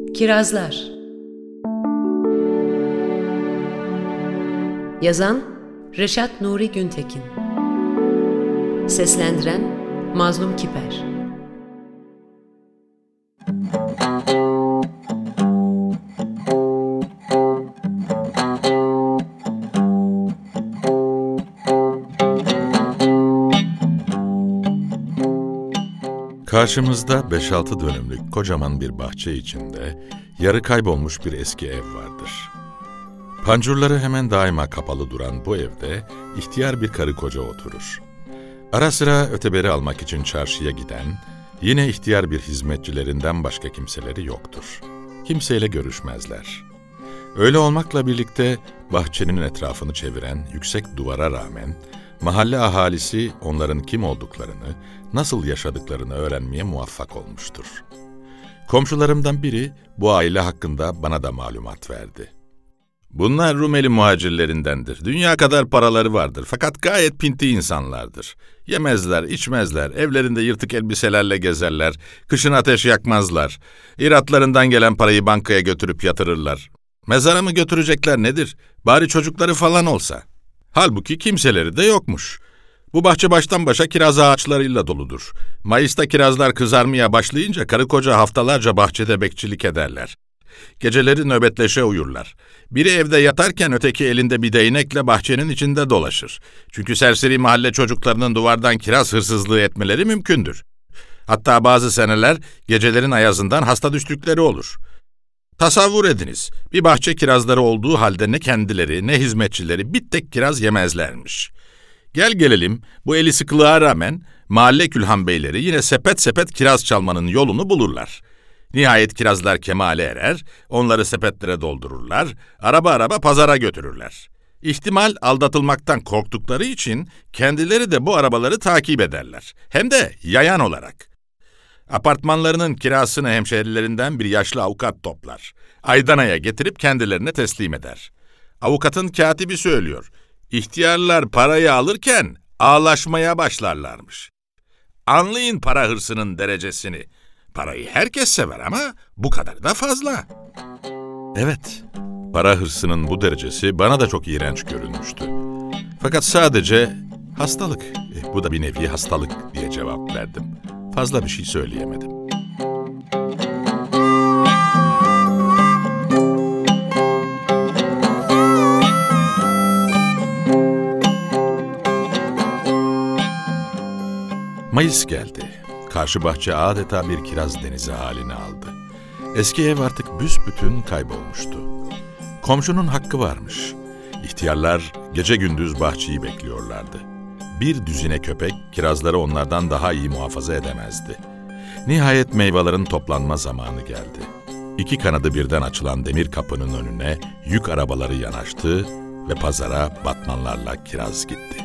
Kirazlar. Yazan Reşat Nuri Güntekin. Seslendiren Mazlum Kiper. Karşımızda 5-6 dönümlük kocaman bir bahçe içinde yarı kaybolmuş bir eski ev vardır. Pancurları hemen daima kapalı duran bu evde ihtiyar bir karı koca oturur. Ara sıra öteberi almak için çarşıya giden, yine ihtiyar bir hizmetçilerinden başka kimseleri yoktur. Kimseyle görüşmezler. Öyle olmakla birlikte bahçenin etrafını çeviren yüksek duvara rağmen mahalle ahalisi onların kim olduklarını, nasıl yaşadıklarını öğrenmeye muvaffak olmuştur. Komşularımdan biri bu aile hakkında bana da malumat verdi. "Bunlar Rumeli muhacirlerindendir. Dünya kadar paraları vardır fakat gayet pinti insanlardır. Yemezler, içmezler, evlerinde yırtık elbiselerle gezerler, kışın ateş yakmazlar. İratlarından gelen parayı bankaya götürüp yatırırlar. Mezara mı götürecekler nedir? Bari çocukları falan olsa." Halbuki kimseleri de yokmuş. Bu bahçe baştan başa kiraz ağaçlarıyla doludur. Mayıs'ta kirazlar kızarmaya başlayınca karı koca haftalarca bahçede bekçilik ederler. Geceleri nöbetleşe uyurlar. Biri evde yatarken öteki elinde bir değnekle bahçenin içinde dolaşır. Çünkü serseri mahalle çocuklarının duvardan kiraz hırsızlığı etmeleri mümkündür. Hatta bazı seneler gecelerin ayazından hasta düştükleri olur. Tasavvur ediniz, bir bahçe kirazları olduğu halde ne kendileri ne hizmetçileri bir tek kiraz yemezlermiş. Gel gelelim bu eli sıkılığa rağmen mahalle külhan beyleri yine sepet sepet kiraz çalmanın yolunu bulurlar. Nihayet kirazlar kemale erer, onları sepetlere doldururlar, araba araba pazara götürürler. İhtimal aldatılmaktan korktukları için kendileri de bu arabaları takip ederler. Hem de yayan olarak. Apartmanlarının kirasını hemşehrilerinden bir yaşlı avukat toplar. Aydan aya getirip kendilerine teslim eder. Avukatın katibi söylüyor. İhtiyarlar parayı alırken ağlaşmaya başlarlarmış. Anlayın para hırsının derecesini. Parayı herkes sever ama bu kadar da fazla. Evet, para hırsının bu derecesi bana da çok iğrenç görünmüştü. Fakat sadece hastalık, bu da bir nevi hastalık diye cevap verdim. Fazla bir şey söyleyemedim. Mayıs geldi. Karşı bahçe adeta bir kiraz denizi halini aldı. Eski ev artık büsbütün kaybolmuştu. Komşunun hakkı varmış. İhtiyarlar gece gündüz bahçeyi bekliyorlardı. Bir düzine köpek kirazları onlardan daha iyi muhafaza edemezdi. Nihayet meyvelerin toplanma zamanı geldi. İki kanadı birden açılan demir kapının önüne yük arabaları yanaştı ve pazara batmanlarla kiraz gitti.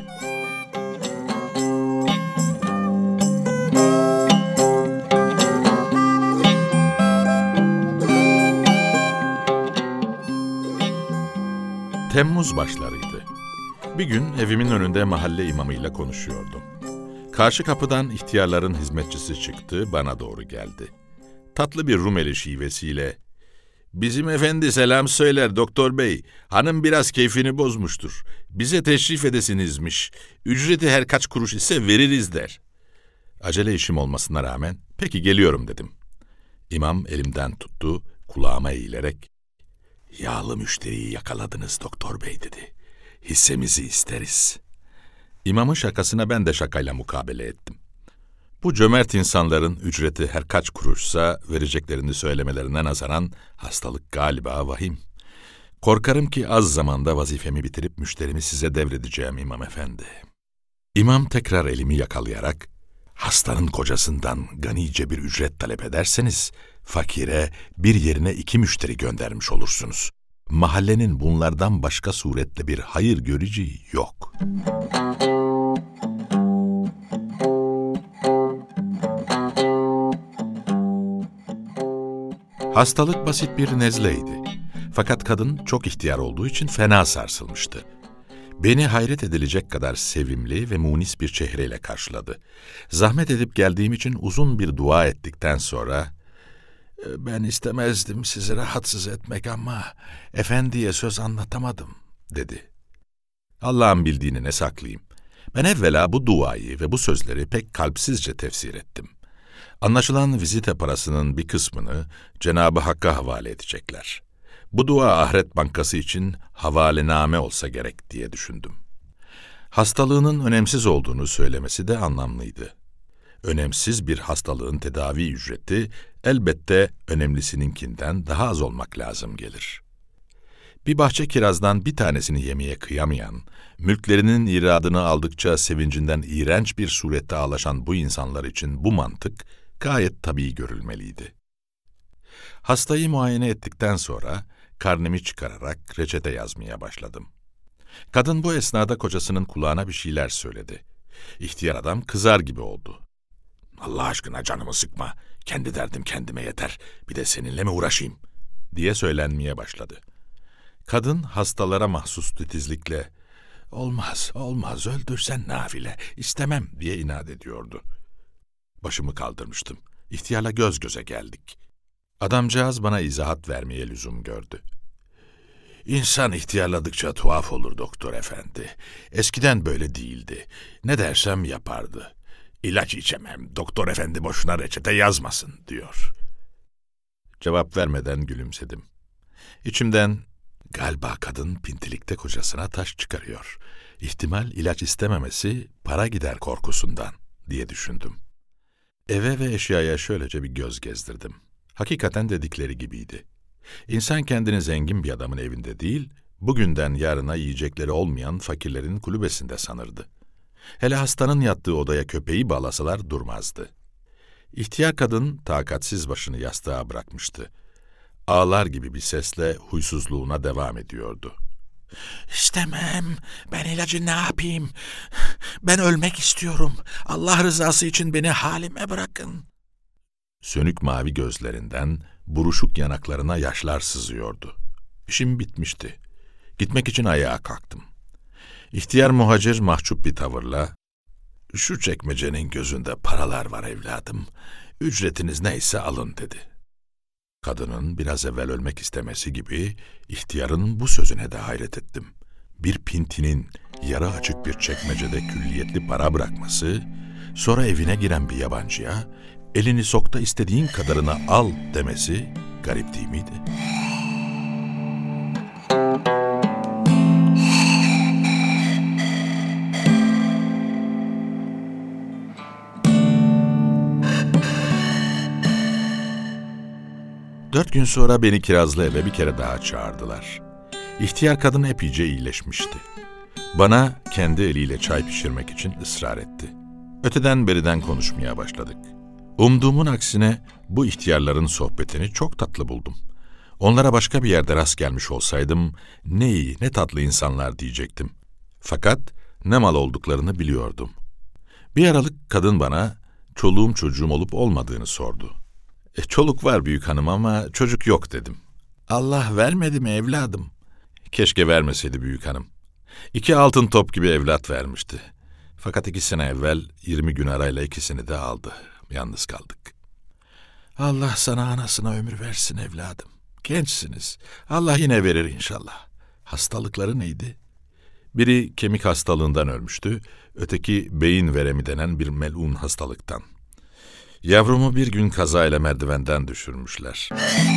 Temmuz başlarıydı. Bir gün evimin önünde mahalle imamıyla konuşuyordum. Karşı kapıdan ihtiyarların hizmetçisi çıktı, bana doğru geldi. Tatlı bir Rumeli şivesiyle, "Bizim efendi selam söyler doktor bey, hanım biraz keyfini bozmuştur. Bize teşrif edesinizmiş, ücreti her kaç kuruş ise veririz" der. Acele işim olmasına rağmen, "Peki geliyorum" dedim. İmam elimden tuttu, kulağıma eğilerek, "Yağlı müşteriyi yakaladınız doktor bey" dedi. "Hissemizi isteriz." İmamın şakasına ben de şakayla mukabele ettim. Bu cömert insanların ücreti her kaç kuruşsa vereceklerini söylemelerine nazaran hastalık galiba vahim. Korkarım ki az zamanda vazifemi bitirip müşterimi size devredeceğim imam efendi. İmam tekrar elimi yakalayarak, "Hastanın kocasından ganice bir ücret talep ederseniz, fakire bir yerine 2 müşteri göndermiş olursunuz. Mahallenin bunlardan başka surette bir hayır göreceği yok." Hastalık basit bir nezleydi. Fakat kadın çok ihtiyar olduğu için fena sarsılmıştı. Beni hayret edilecek kadar sevimli ve munis bir çehreyle karşıladı. Zahmet edip geldiğim için uzun bir dua ettikten sonra, Ben istemezdim sizi rahatsız etmek ama efendiye söz anlatamadım, dedi. Allah'ın bildiğini ne saklayayım. Ben evvela bu duayı ve bu sözleri pek kalpsizce tefsir ettim. Anlaşılan vizite parasının bir kısmını Cenab-ı Hakk'a havale edecekler. Bu dua ahiret bankası için havalename olsa gerek diye düşündüm. Hastalığının önemsiz olduğunu söylemesi de anlamlıydı. Önemsiz bir hastalığın tedavi ücreti elbette önemlisininkinden daha az olmak lazım gelir. Bir bahçe kirazdan bir tanesini yemeye kıyamayan, mülklerinin iradını aldıkça sevincinden iğrenç bir surette ağlaşan bu insanlar için bu mantık gayet tabii görülmeliydi. Hastayı muayene ettikten sonra karnemi çıkararak reçete yazmaya başladım. Kadın bu esnada kocasının kulağına bir şeyler söyledi. İhtiyar adam kızar gibi oldu. Allah aşkına canımı sıkma, kendi derdim kendime yeter, bir de seninle mi uğraşayım, diye söylenmeye başladı. Kadın hastalara mahsus titizlikle, olmaz, öldürsen nafile, istemem diye inat ediyordu. Başımı kaldırmıştım. İhtiyarla göz göze geldik. Adamcağız bana izahat vermeye lüzum gördü. İnsan ihtiyarladıkça tuhaf olur doktor efendi. Eskiden böyle değildi. Ne dersem yapardı. İlaç içemem, doktor efendi boşuna reçete yazmasın, diyor. Cevap vermeden gülümsedim. İçimden, galiba kadın pintilikte kocasına taş çıkarıyor. İhtimal ilaç istememesi para gider korkusundan, diye düşündüm. Eve ve eşyaya şöylece bir göz gezdirdim. Hakikaten dedikleri gibiydi. İnsan kendini zengin bir adamın evinde değil, bugünden yarına yiyecekleri olmayan fakirlerin kulübesinde sanırdı. Hele hastanın yattığı odaya köpeği bağlasalar durmazdı. İhtiyar kadın takatsiz başını yastığa bırakmıştı. Ağlar gibi bir sesle huysuzluğuna devam ediyordu. İstemem, ben ilacı ne yapayım? Ben ölmek istiyorum. Allah rızası için beni halime bırakın. Sönük mavi gözlerinden buruşuk yanaklarına yaşlar sızıyordu. İşim bitmişti. Gitmek için ayağa kalktım. İhtiyar muhacir mahcup bir tavırla, "Şu çekmecenin gözünde paralar var evladım, ücretiniz neyse alın," dedi. Kadının biraz evvel ölmek istemesi gibi ihtiyarın bu sözüne de hayret ettim. Bir pintinin yarı açık bir çekmecede külliyetli para bırakması, sonra evine giren bir yabancıya elini sok da istediğin kadarını al demesi garip değil miydi? Dört gün sonra beni kirazlı eve bir kere daha çağırdılar. İhtiyar kadın epeyce iyileşmişti. Bana kendi eliyle çay pişirmek için ısrar etti. Öteden beriden konuşmaya başladık. Umduğumun aksine bu ihtiyarların sohbetini çok tatlı buldum. Onlara başka bir yerde rast gelmiş olsaydım ne iyi ne tatlı insanlar diyecektim. Fakat ne mal olduklarını biliyordum. Bir aralık kadın bana çoluğum çocuğum olup olmadığını sordu. Çoluk var büyük hanım ama çocuk yok, dedim. Allah vermedi mi evladım? Keşke vermeseydi büyük hanım. 2 altın top gibi evlat vermişti. Fakat 2 sene evvel 20 gün arayla ikisini de aldı. Yalnız kaldık. Allah sana anasına ömür versin evladım. Gençsiniz. Allah yine verir inşallah. Hastalıkları neydi? Biri kemik hastalığından ölmüştü. Öteki beyin veremi denen bir melun hastalıktan. Yavrumu bir gün kazayla merdivenden düşürmüşler.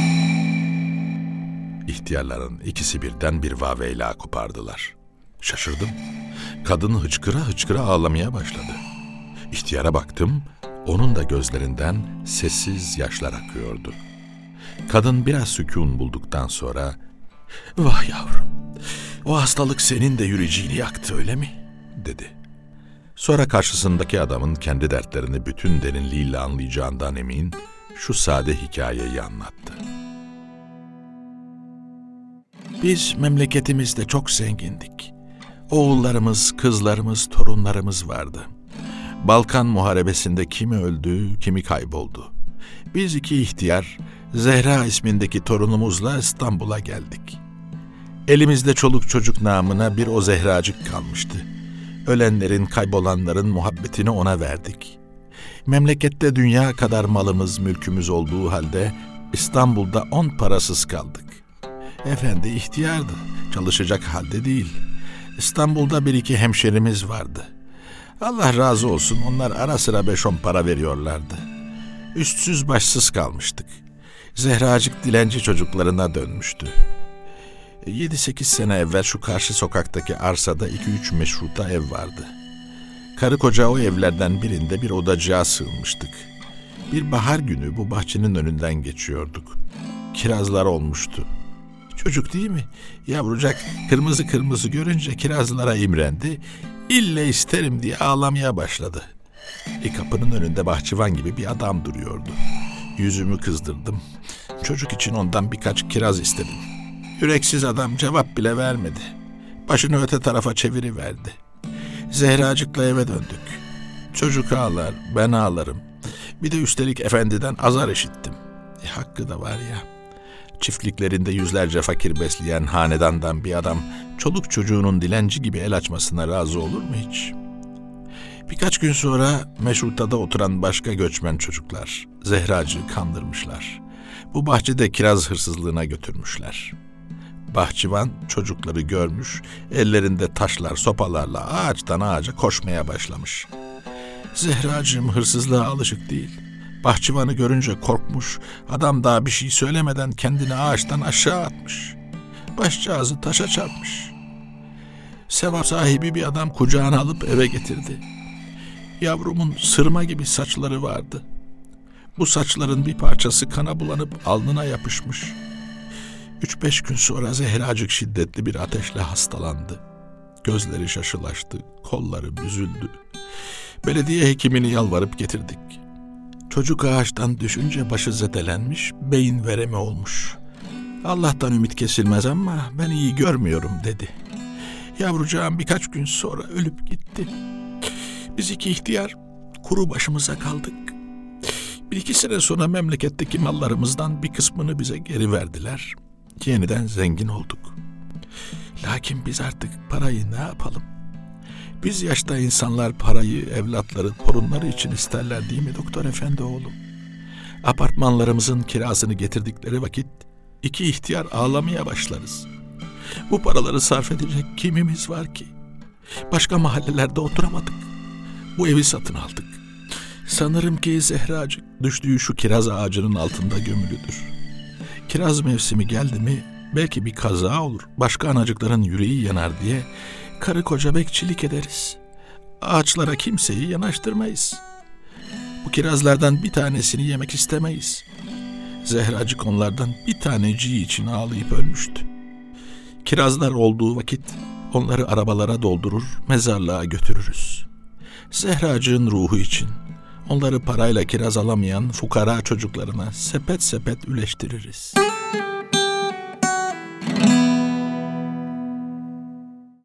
İhtiyarların ikisi birden bir vaveyla kopardılar. Şaşırdım. Kadın hıçkıra hıçkıra ağlamaya başladı. İhtiyara baktım, onun da gözlerinden sessiz yaşlar akıyordu. Kadın biraz sükûn bulduktan sonra, "Vah yavrum, o hastalık senin de yüreceğini yaktı öyle mi?" dedi. Sonra karşısındaki adamın kendi dertlerini bütün derinliğiyle anlayacağından emin, şu sade hikayeyi anlattı. Biz memleketimizde çok zengindik. Oğullarımız, kızlarımız, torunlarımız vardı. Balkan Muharebesi'nde kimi öldü, kimi kayboldu. Biz 2 ihtiyar, Zehra ismindeki torunumuzla İstanbul'a geldik. Elimizde çoluk çocuk namına bir o Zehracık kalmıştı. Ölenlerin, kaybolanların muhabbetini ona verdik. Memlekette dünya kadar malımız, mülkümüz olduğu halde İstanbul'da 10 parasız kaldık. Efendi ihtiyardı, çalışacak halde değil. İstanbul'da bir iki hemşerimiz vardı. Allah razı olsun, onlar ara sıra 5-10 para veriyorlardı. Üstsüz başsız kalmıştık. Zehracık dilenci çocuklarına dönmüştü. 7-8 sene evvel şu karşı sokaktaki arsada 2-3 meşruta ev vardı. Karı koca o evlerden birinde bir odacığa sığınmıştık. Bir bahar günü bu bahçenin önünden geçiyorduk. Kirazlar olmuştu. Çocuk değil mi? Yavrucak kırmızı kırmızı görünce kirazlara imrendi. İlle isterim diye ağlamaya başladı. Kapının önünde bahçıvan gibi bir adam duruyordu. Yüzümü kızdırdım. Çocuk için ondan birkaç kiraz istedim. Yüreksiz adam cevap bile vermedi. Başını öte tarafa çeviriverdi. Zehracıkla eve döndük. Çocuk ağlar, ben ağlarım. Bir de üstelik efendiden azar işittim. Hakkı da var ya. Çiftliklerinde yüzlerce fakir besleyen hanedandan bir adam çoluk çocuğunun dilenci gibi el açmasına razı olur mu hiç? Birkaç gün sonra meşrutada oturan başka göçmen çocuklar Zehracığı kandırmışlar. Bu bahçede kiraz hırsızlığına götürmüşler. Bahçıvan çocukları görmüş, ellerinde taşlar, sopalarla ağaçtan ağaca koşmaya başlamış. Zehracığım hırsızlığa alışık değil. Bahçıvanı görünce korkmuş, adam daha bir şey söylemeden kendini ağaçtan aşağı atmış. Başcağızı taşa çarpmış. Sevap sahibi bir adam kucağına alıp eve getirdi. Yavrumun sırma gibi saçları vardı. Bu saçların bir parçası kana bulanıp alnına yapışmış. 3-5 gün sonra Zehracık şiddetli bir ateşle hastalandı. Gözleri şaşılaştı, kolları büzüldü. Belediye hekimini yalvarıp getirdik. Çocuk ağaçtan düşünce başı zedelenmiş, beyin veremi olmuş. Allah'tan ümit kesilmez ama ben iyi görmüyorum dedi. Yavrucağım birkaç gün sonra ölüp gitti. Biz iki ihtiyar kuru başımıza kaldık. 1-2 sene sonra memleketteki mallarımızdan bir kısmını bize geri verdiler. Yeniden zengin olduk. Lakin biz artık parayı ne yapalım? Biz yaşta insanlar parayı evlatları, torunları için isterler değil mi doktor efendi oğlum? Apartmanlarımızın kirasını getirdikleri vakit 2 ihtiyar ağlamaya başlarız. Bu paraları sarf edecek kimimiz var ki? Başka mahallelerde oturamadık. Bu evi satın aldık. Sanırım ki Zehracık düştüğü şu kiraz ağacının altında gömülüdür. Kiraz mevsimi geldi mi belki bir kaza olur, başka anacıkların yüreği yanar diye karı koca bekçilik ederiz. Ağaçlara kimseyi yanaştırmayız. Bu kirazlardan bir tanesini yemek istemeyiz. Zehracık onlardan bir taneciği için ağlayıp ölmüştü. Kirazlar olduğu vakit onları arabalara doldurur, mezarlığa götürürüz. Zehracığın ruhu için onları parayla kiraz alamayan fukara çocuklarına sepet sepet üleştiririz.